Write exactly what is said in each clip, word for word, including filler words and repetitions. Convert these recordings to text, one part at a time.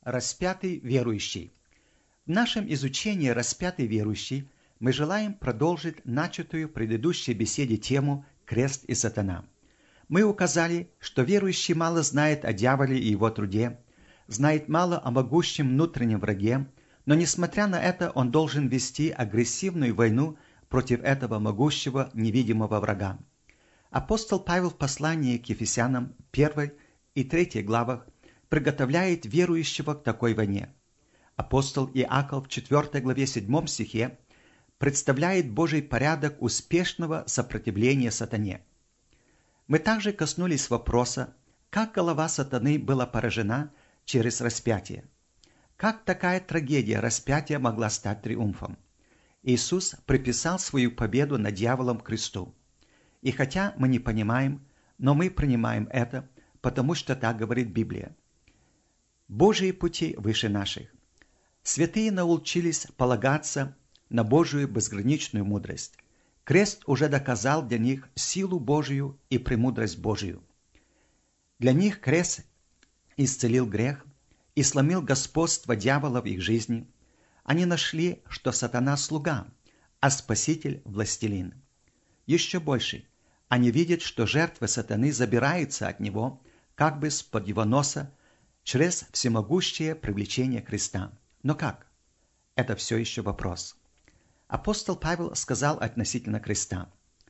Распятый верующий. В нашем изучении «Распятый верующий» мы желаем продолжить начатую в предыдущей беседе тему «Крест и сатана». Мы указали, что верующий мало знает о дьяволе и его труде, знает мало о могущем внутреннем враге, но несмотря на это он должен вести агрессивную войну против этого могущего невидимого врага. Апостол Павел в послании к Ефесянам первой и третьей главах приготовляет верующего к такой войне. Апостол Иаков в четвёртой главе седьмом стихе представляет Божий порядок успешного сопротивления сатане. Мы также коснулись вопроса, как голова сатаны была поражена через распятие. Как такая трагедия распятия могла стать триумфом? Иисус приписал свою победу над дьяволом кресту. И хотя мы не понимаем, но мы принимаем это, потому что так говорит Библия. Божьи пути выше наших. Святые научились полагаться на Божию безграничную мудрость. Крест уже доказал для них силу Божию и премудрость Божию. Для них крест исцелил грех и сломил господство дьявола в их жизни. Они нашли, что сатана слуга, а спаситель властелин. Еще больше, они видят, что жертвы сатаны забираются от него, как бы с-под его носа, через всемогущее привлечение креста. Но как? Это все еще вопрос. Апостол Павел сказал относительно креста: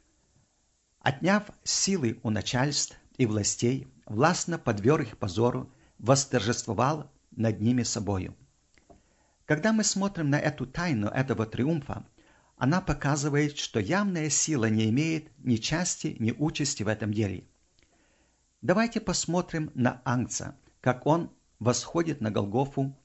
«Отняв силы у начальств и властей, властно подверг их позору, восторжествовал над ними собою». Когда мы смотрим на эту тайну этого триумфа, она показывает, что явная сила не имеет ни части, ни участи в этом деле. Давайте посмотрим на Агнца, как он восходит на Голгофу.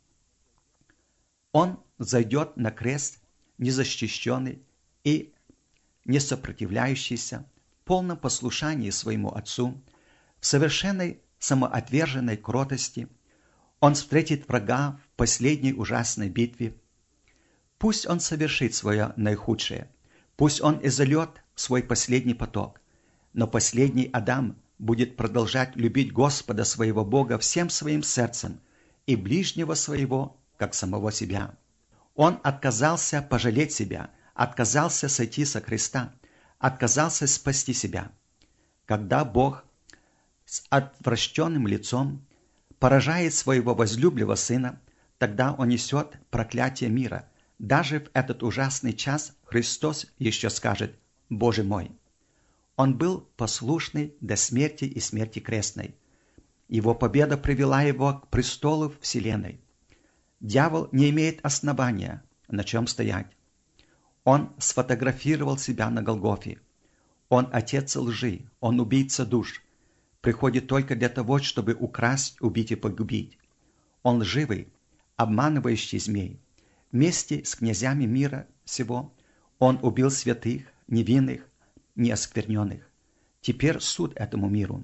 Он зайдет на крест, незащищенный и не сопротивляющийся, в полном послушании своему Отцу, в совершенной самоотверженной кротости. Он встретит врага в последней ужасной битве. Пусть он совершит свое наихудшее, пусть он изольет свой последний поток, но последний Адам будет продолжать любить Господа своего Бога всем своим сердцем и ближнего своего, как самого себя. Он отказался пожалеть себя, отказался сойти со креста, отказался спасти себя. Когда Бог с отвращенным лицом поражает своего возлюбленного Сына, тогда Он несет проклятие мира. Даже в этот ужасный час Христос еще скажет: «Боже мой». Он был послушный до смерти и смерти крестной. Его победа привела его к престолу вселенной. Дьявол не имеет основания, на чем стоять. Он сфотографировал себя на Голгофе. Он отец лжи, он убийца душ. Приходит только для того, чтобы украсть, убить и погубить. Он лживый, обманывающий змей. Вместе с князями мира сего он убил святых, невинных, неоскверненных. Теперь суд этому миру.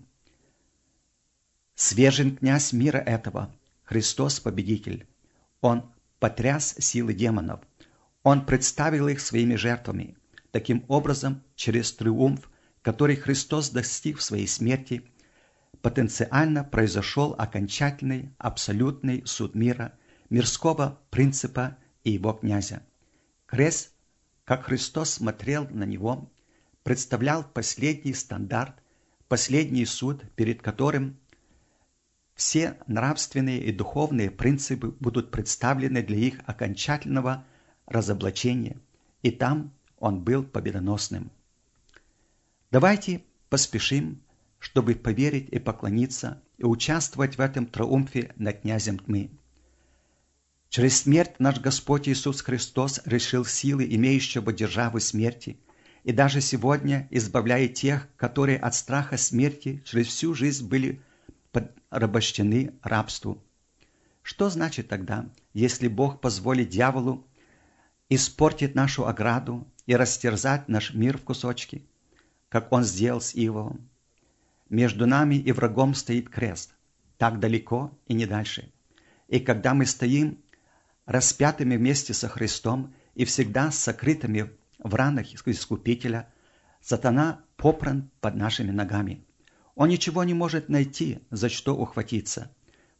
Свержен князь мира этого, Христос победитель. Он потряс силы демонов. Он представил их своими жертвами. Таким образом, через триумф, который Христос достиг в своей смерти, потенциально произошел окончательный, абсолютный суд мира, мирского принципа и его князя. Крест, как Христос смотрел на него, представлял последний стандарт, последний суд, перед которым все нравственные и духовные принципы будут представлены для их окончательного разоблачения, и там он был победоносным. Давайте поспешим, чтобы поверить и поклониться, и участвовать в этом триумфе над князем тьмы. Через смерть наш Господь Иисус Христос решил силы имеющего державы смерти, и даже сегодня избавляет тех, которые от страха смерти через всю жизнь были порабощены рабству. Что значит тогда, если Бог позволит дьяволу испортить нашу ограду и растерзать наш мир в кусочки, как он сделал с Иовом? Между нами и врагом стоит крест, так далеко и не дальше. И когда мы стоим распятыми вместе со Христом и всегда сокрытыми в ранах Искупителя, сатана попран под нашими ногами. Он ничего не может найти, за что ухватиться. В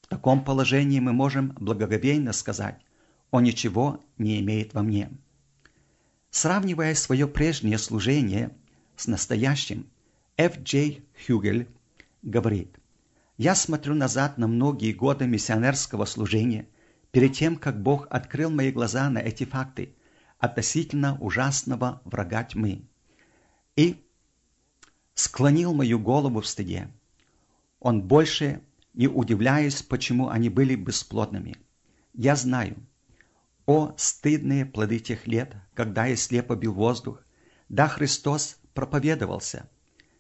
В таком положении мы можем благоговейно сказать: «Он ничего не имеет во мне». Сравнивая свое прежнее служение с настоящим, Ф. Джей Хюгель говорит: «Я смотрю назад на многие годы миссионерского служения перед тем, как Бог открыл мои глаза на эти факты относительно ужасного врага тьмы и склонил мою голову в стыде. Он больше не удивляюсь, почему они были бесплодными. Я знаю, о стыдные плоды тех лет, когда я слепо бил воздух, да Христос проповедовался,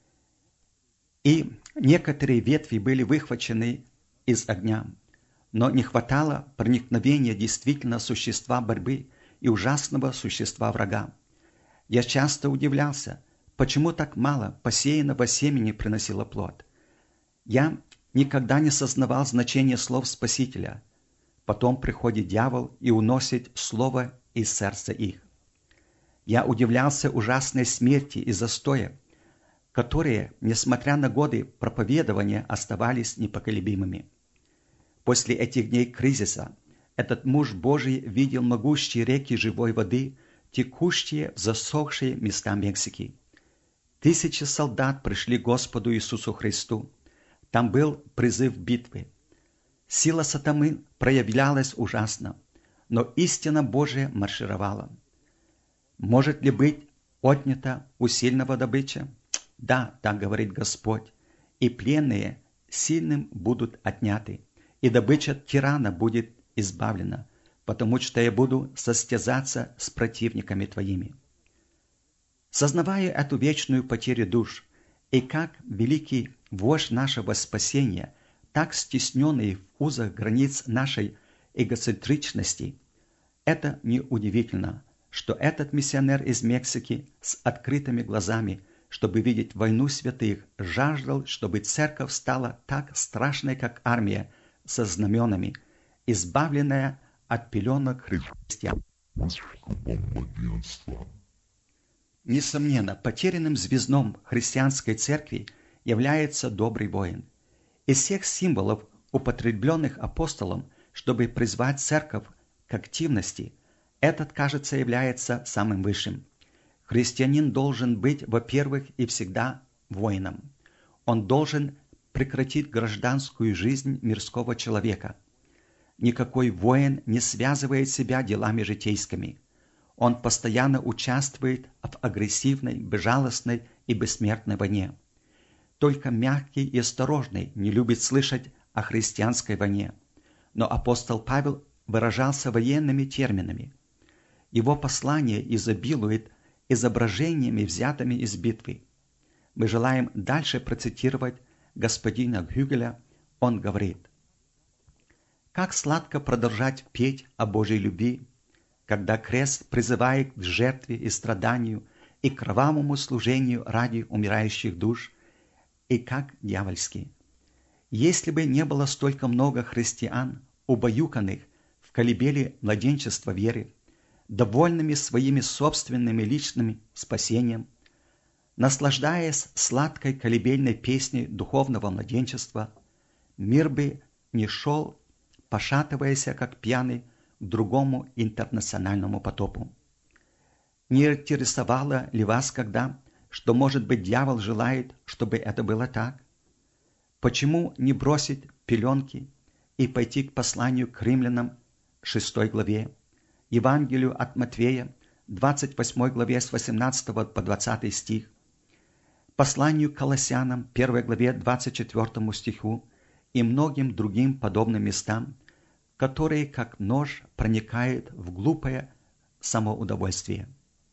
и некоторые ветви были выхвачены из огня, но не хватало проникновения действительно существа борьбы и ужасного существа врага. Я часто удивлялся, почему так мало посеянного семени приносило плод. Я никогда не сознавал значения слов Спасителя. Потом приходит дьявол и уносит слово из сердца их. Я удивлялся ужасной смерти и застоя, которые, несмотря на годы проповедования, оставались непоколебимыми. После этих дней кризиса этот муж Божий видел могущие реки живой воды, текущие в засохшие места Мексики. Тысячи солдат пришли к Господу Иисусу Христу. Там был призыв битвы. Сила сатаны проявлялась ужасно, но истина Божия маршировала. Может ли быть отнята у сильного добыча? Да, так говорит Господь. И пленные сильным будут отняты, и добыча тирана будет избавлена, потому что я буду состязаться с противниками твоими. Сознавая эту вечную потерю душ, и как великий вождь нашего спасения, так стесненный в узах границ нашей эгоцентричности, это неудивительно, что этот миссионер из Мексики с открытыми глазами, чтобы видеть войну святых, жаждал, чтобы церковь стала так страшной, как армия, со знаменами, избавленная от пеленок христиан. Несомненно, потерянным звездом христианской церкви является добрый воин. Из всех символов, употребленных апостолом, чтобы призвать церковь к активности, этот, кажется, является самым высшим. Христианин должен быть, во-первых, и всегда воином. Он должен прекратить гражданскую жизнь мирского человека. Никакой воин не связывает себя делами житейскими. Он постоянно участвует в агрессивной, безжалостной и бессмертной войне. Только мягкий и осторожный не любит слышать о христианской войне. Но апостол Павел выражался военными терминами. Его послание изобилует изображениями, взятыми из битвы. Мы желаем дальше процитировать господина Гюгеля. Он говорит: «Как сладко продолжать петь о Божьей любви, когда крест призывает к жертве и страданию и кровавому служению ради умирающих душ, и как дьявольски. Если бы не было столько много христиан, убаюканных в колыбели младенчества веры, довольными своими собственными личным спасением, наслаждаясь сладкой колыбельной песней духовного младенчества, мир бы не шел, пошатываясь, как пьяный, к другому интернациональному потопу. Не интересовало ли вас когда, что, может быть, дьявол желает, чтобы это было так? Почему не бросить пеленки и пойти к посланию к римлянам, шестой главе, Евангелию от Матфея, двадцать восьмой главе с восемнадцатого по двадцатый стих, посланию к Колоссянам, первой главе, двадцать четвёртому стиху и многим другим подобным местам, которые, как нож, проникают в глупое самоудовольствие?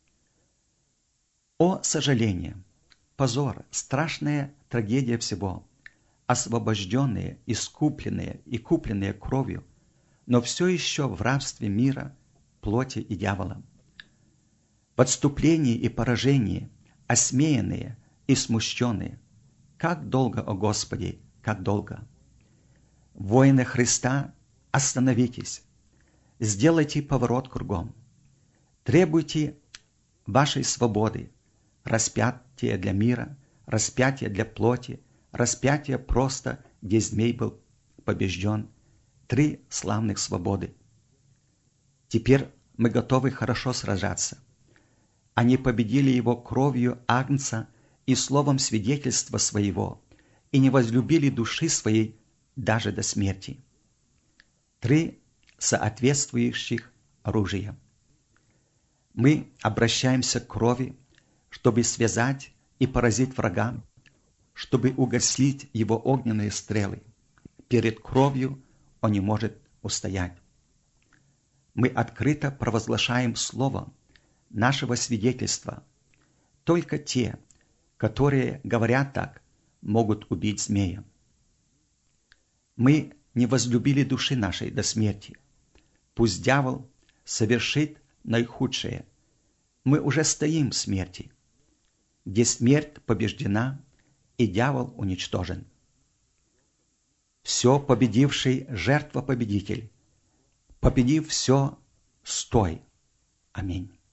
О сожаление, позор, страшная трагедия всего, освобожденные, искупленные и купленные кровью, но все еще в рабстве мира, плоти и дьявола. В отступлении и поражении, осмеянные и смущенные. Как долго, о Господи, как долго! Воины Христа, остановитесь, сделайте поворот кругом, требуйте вашей свободы, распятие для мира, распятие для плоти, распятие просто, где змей был побежден, три славных свободы. Теперь мы готовы хорошо сражаться. Они победили его кровью Агнца и словом свидетельства своего, и не возлюбили души своей даже до смерти. Три соответствующих оружия. Мы обращаемся к крови, чтобы связать и поразить врага, чтобы угасить его огненные стрелы. Перед кровью он не может устоять. Мы открыто провозглашаем слово нашего свидетельства. Только те, которые говорят так, могут убить змея. Мы не возлюбили души нашей до смерти. Пусть дьявол совершит наихудшее. Мы уже стоим в смерти, где смерть побеждена и дьявол уничтожен. Все победивший жертва-победитель. Победив все, стой. Аминь.